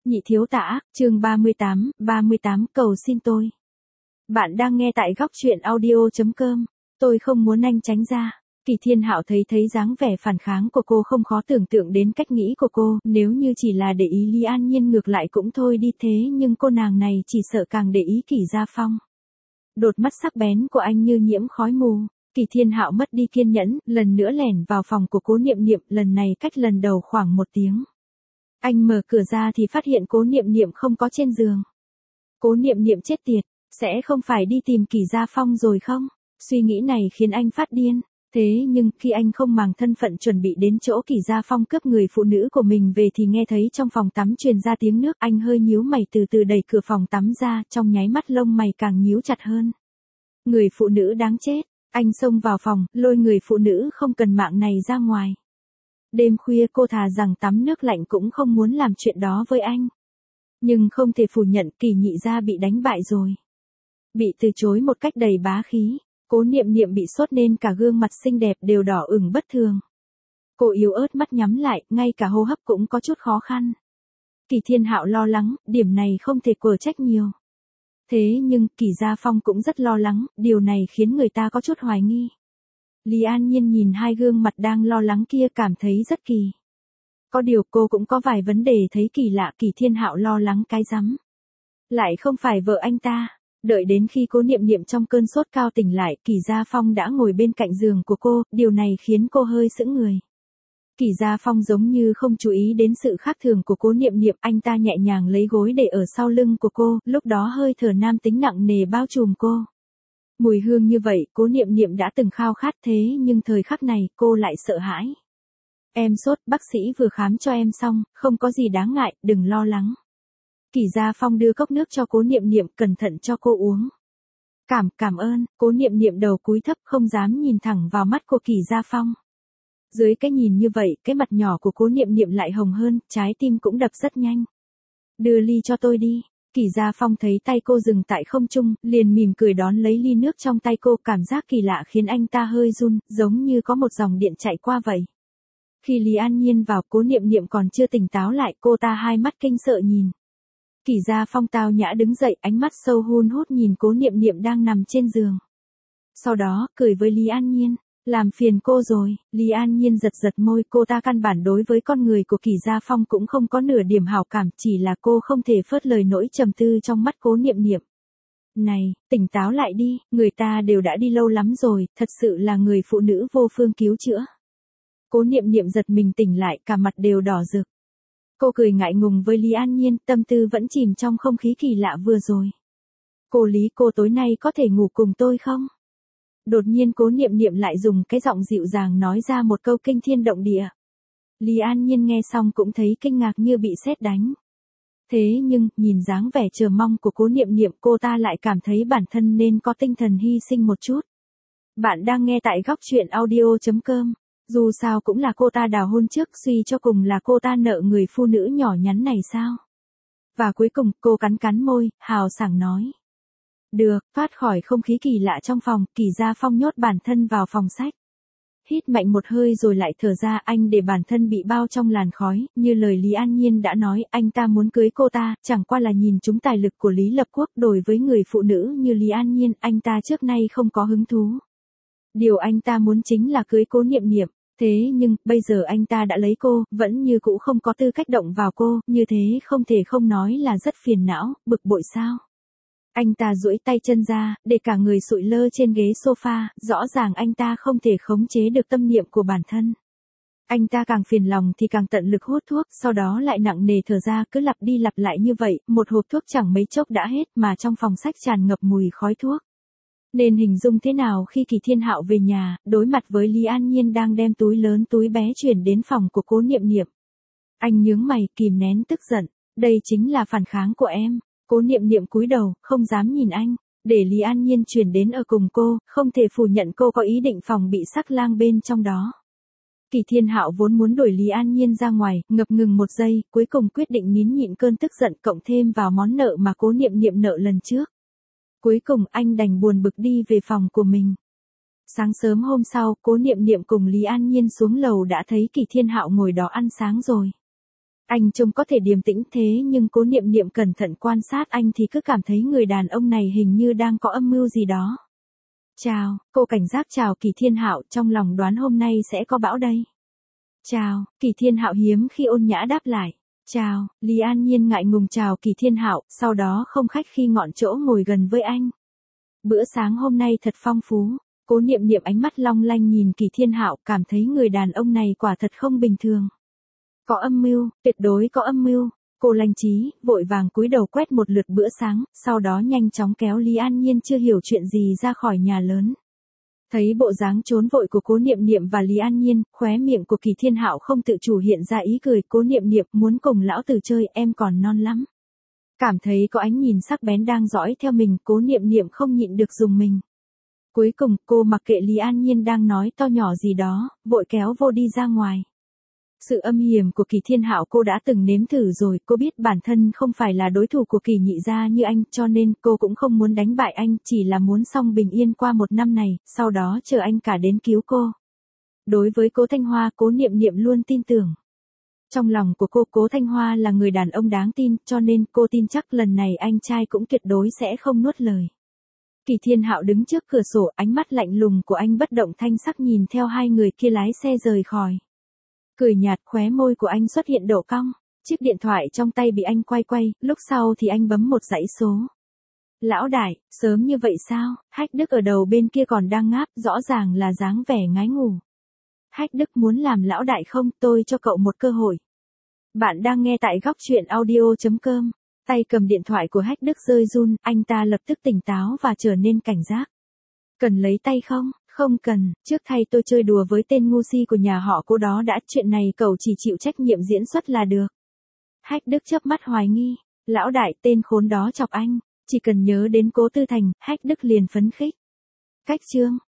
Nhị thiếu tả, chương 38 cầu xin tôi. Bạn đang nghe tại góc truyện audio.com. Tôi không muốn anh tránh ra. Kỳ Thiên Hạo thấy dáng vẻ phản kháng của cô không khó tưởng tượng đến cách nghĩ của cô, nếu như chỉ là để ý Lý An Nhiên ngược lại cũng thôi đi thế nhưng cô nàng này chỉ sợ càng để ý Kỷ Gia Phong. Đột mắt sắc bén của anh như nhiễm khói mù. Kỳ Thiên Hạo mất đi kiên nhẫn, lần nữa lẻn vào phòng của Cố Niệm Niệm, lần này cách lần đầu khoảng 1 tiếng. Anh mở cửa ra thì phát hiện Cố Niệm Niệm không có trên giường. Cố Niệm Niệm chết tiệt, sẽ không phải đi tìm Kỷ Gia Phong rồi không? Suy nghĩ này khiến anh phát điên. Thế nhưng khi anh không màng thân phận chuẩn bị đến chỗ Kỷ Gia Phong cướp người phụ nữ của mình về thì nghe thấy trong phòng tắm truyền ra tiếng nước. Anh hơi nhíu mày từ từ đẩy cửa phòng tắm ra, trong nháy mắt lông mày càng nhíu chặt hơn. Người phụ nữ đáng chết. Anh xông vào phòng, lôi người phụ nữ không cần mạng này ra ngoài. Đêm khuya cô thà rằng tắm nước lạnh cũng không muốn làm chuyện đó với anh. Nhưng không thể phủ nhận Kỳ nhị gia bị đánh bại rồi. Bị từ chối một cách đầy bá khí, Cố Niệm Niệm bị sốt nên cả gương mặt xinh đẹp đều đỏ ửng bất thường. Cô yếu ớt mắt nhắm lại, ngay cả hô hấp cũng có chút khó khăn. Kỳ Thiên Hạo lo lắng, điểm này không thể quở trách nhiều. Thế nhưng Kỷ Gia Phong cũng rất lo lắng, điều này khiến người ta có chút hoài nghi. Lý An Nhiên nhìn hai gương mặt đang lo lắng kia cảm thấy rất kỳ. Có điều cô cũng có vài vấn đề thấy kỳ lạ. Kỳ Thiên Hạo lo lắng cái rắm. Lại không phải vợ anh ta. Đợi đến khi Cố Niệm Niệm trong cơn sốt cao tỉnh lại, Kỷ Gia Phong đã ngồi bên cạnh giường của cô, điều này khiến cô hơi sững người. Kỷ Gia Phong giống như không chú ý đến sự khác thường của Cố Niệm Niệm, anh ta nhẹ nhàng lấy gối để ở sau lưng của cô, lúc đó hơi thở nam tính nặng nề bao trùm cô. Mùi hương như vậy, Cố Niệm Niệm đã từng khao khát thế nhưng thời khắc này, cô lại sợ hãi. Em sốt, bác sĩ vừa khám cho em xong, không có gì đáng ngại, đừng lo lắng. Kỷ Gia Phong đưa cốc nước cho Cố Niệm Niệm, cẩn thận cho cô uống. Cảm ơn. Cố Niệm Niệm đầu cúi thấp không dám nhìn thẳng vào mắt của Kỷ Gia Phong. Dưới cái nhìn như vậy, cái mặt nhỏ của Cố Niệm Niệm lại hồng hơn, trái tim cũng đập rất nhanh. Đưa ly cho tôi đi. Kỷ Gia Phong thấy tay cô dừng tại không trung, liền mỉm cười đón lấy ly nước trong tay cô, cảm giác kỳ lạ khiến anh ta hơi run, giống như có một dòng điện chạy qua vậy. Khi Lý An Nhiên vào, Cố Niệm Niệm còn chưa tỉnh táo lại, cô ta hai mắt kinh sợ nhìn. Kỷ Gia Phong tao nhã đứng dậy, ánh mắt sâu hun hút nhìn Cố Niệm Niệm đang nằm trên giường. Sau đó, cười với Lý An Nhiên. Làm phiền cô rồi. Lý An Nhiên giật môi, cô ta căn bản đối với con người của Kỷ Gia Phong cũng không có nửa điểm hảo cảm, chỉ là cô không thể phớt lời nỗi trầm tư trong mắt Cố Niệm Niệm. Này, tỉnh táo lại đi, người ta đều đã đi lâu lắm rồi, thật sự là người phụ nữ vô phương cứu chữa. Cố Niệm Niệm giật mình tỉnh lại, cả mặt đều đỏ rực. Cô cười ngại ngùng với Lý An Nhiên, tâm tư vẫn chìm trong không khí kỳ lạ vừa rồi. Cô Lý, cô tối nay có thể ngủ cùng tôi không? Đột nhiên Cố Niệm Niệm lại dùng cái giọng dịu dàng nói ra một câu kinh thiên động địa. Lý An Nhiên nghe xong cũng thấy kinh ngạc như bị sét đánh. Thế nhưng, nhìn dáng vẻ chờ mong của Cố Niệm Niệm, cô ta lại cảm thấy bản thân nên có tinh thần hy sinh một chút. Bạn đang nghe tại góc truyện audio.com. Dù sao cũng là cô ta đào hôn trước, suy cho cùng là cô ta nợ người phụ nữ nhỏ nhắn này sao? Và cuối cùng, cô cắn môi, hào sảng nói. Được, thoát khỏi không khí kỳ lạ trong phòng, Kỷ Gia Phong nhốt bản thân vào phòng sách. Hít mạnh một hơi rồi lại thở ra, anh để bản thân bị bao trong làn khói, như lời Lý An Nhiên đã nói, anh ta muốn cưới cô ta, chẳng qua là nhìn chúng tài lực của Lý Lập Quốc, đối với người phụ nữ như Lý An Nhiên, anh ta trước nay không có hứng thú. Điều anh ta muốn chính là cưới Cố Niệm Niệm, thế nhưng, bây giờ anh ta đã lấy cô, vẫn như cũ không có tư cách động vào cô, như thế không thể không nói là rất phiền não, bực bội sao. Anh ta duỗi tay chân ra, để cả người sụi lơ trên ghế sofa, rõ ràng anh ta không thể khống chế được tâm niệm của bản thân. Anh ta càng phiền lòng thì càng tận lực hút thuốc, sau đó lại nặng nề thở ra, cứ lặp đi lặp lại như vậy, một hộp thuốc chẳng mấy chốc đã hết mà trong phòng sách tràn ngập mùi khói thuốc. Nên hình dung thế nào khi Kỳ Thiên Hạo về nhà, đối mặt với Lý An Nhiên đang đem túi lớn túi bé chuyển đến phòng của Cố Niệm Niệm. Anh nhướng mày, kìm nén tức giận, đây chính là phản kháng của em. Cố Niệm Niệm cúi đầu, không dám nhìn anh, để Lý An Nhiên chuyển đến ở cùng cô, không thể phủ nhận cô có ý định phòng bị sắc lang bên trong đó. Kỳ Thiên Hạo vốn muốn đuổi Lý An Nhiên ra ngoài, ngập ngừng một giây, cuối cùng quyết định nín nhịn cơn tức giận cộng thêm vào món nợ mà Cố Niệm Niệm nợ lần trước. Cuối cùng anh đành buồn bực đi về phòng của mình. Sáng sớm hôm sau, Cố Niệm Niệm cùng Lý An Nhiên xuống lầu đã thấy Kỳ Thiên Hạo ngồi đó ăn sáng rồi. Anh trông có thể điềm tĩnh thế nhưng Cố Niệm Niệm cẩn thận quan sát anh thì cứ cảm thấy người đàn ông này hình như đang có âm mưu gì đó. Chào, cô cảnh giác chào Kỳ Thiên Hạo, trong lòng đoán hôm nay sẽ có bão đây. Chào, Kỳ Thiên Hạo hiếm khi ôn nhã đáp lại. Chào, Lý An Nhiên ngại ngùng chào Kỳ Thiên Hạo, sau đó không khách khi ngọn chỗ ngồi gần với anh. Bữa sáng hôm nay thật phong phú. Cố Niệm Niệm ánh mắt long lanh nhìn Kỳ Thiên Hạo, cảm thấy người đàn ông này quả thật không bình thường. Có âm mưu, tuyệt đối có âm mưu. Cô Lanh Trí vội vàng cúi đầu quét một lượt bữa sáng, sau đó nhanh chóng kéo Lý An Nhiên chưa hiểu chuyện gì ra khỏi nhà lớn. Thấy bộ dáng trốn vội của Cố Niệm Niệm và Lý An Nhiên, khóe miệng của Kỳ Thiên Hạo không tự chủ hiện ra ý cười. Cố Niệm Niệm, muốn cùng lão tử chơi, em còn non lắm. Cảm thấy có ánh nhìn sắc bén đang dõi theo mình, Cố Niệm Niệm không nhịn được dùng mình. Cuối cùng, cô mặc kệ Lý An Nhiên đang nói to nhỏ gì đó, vội kéo vô đi ra ngoài. Sự âm hiểm của Kỳ Thiên Hạo cô đã từng nếm thử rồi, cô biết bản thân không phải là đối thủ của Kỳ Nhị gia như anh, cho nên cô cũng không muốn đánh bại anh, chỉ là muốn xong bình yên qua một năm này, sau đó chờ anh cả đến cứu cô. Đối với Cố Thanh Hoa, Cố Niệm Niệm luôn tin tưởng. Trong lòng của cô, Cố Thanh Hoa là người đàn ông đáng tin, cho nên cô tin chắc lần này anh trai cũng tuyệt đối sẽ không nuốt lời. Kỳ Thiên Hạo đứng trước cửa sổ, ánh mắt lạnh lùng của anh bất động thanh sắc nhìn theo hai người kia lái xe rời khỏi. Cười nhạt, khóe môi của anh xuất hiện độ cong, chiếc điện thoại trong tay bị anh quay, lúc sau thì anh bấm một dãy số. Lão đại, sớm như vậy sao? Hách Đức ở đầu bên kia còn đang ngáp, rõ ràng là dáng vẻ ngái ngủ. Hách Đức muốn làm lão đại không, tôi cho cậu một cơ hội. Bạn đang nghe tại góc truyện audio.com. Tay cầm điện thoại của Hách Đức rơi run, anh ta lập tức tỉnh táo và trở nên cảnh giác. Cần lấy tay không? Không cần, trước thay tôi chơi đùa với tên ngu si của nhà họ Cố đó đã, chuyện này cậu chỉ chịu trách nhiệm diễn xuất là được. Hách Đức chớp mắt hoài nghi, lão đại, tên khốn đó chọc anh, chỉ cần nhớ đến Cố Tư Thành, Hách Đức liền phấn khích. Cách chương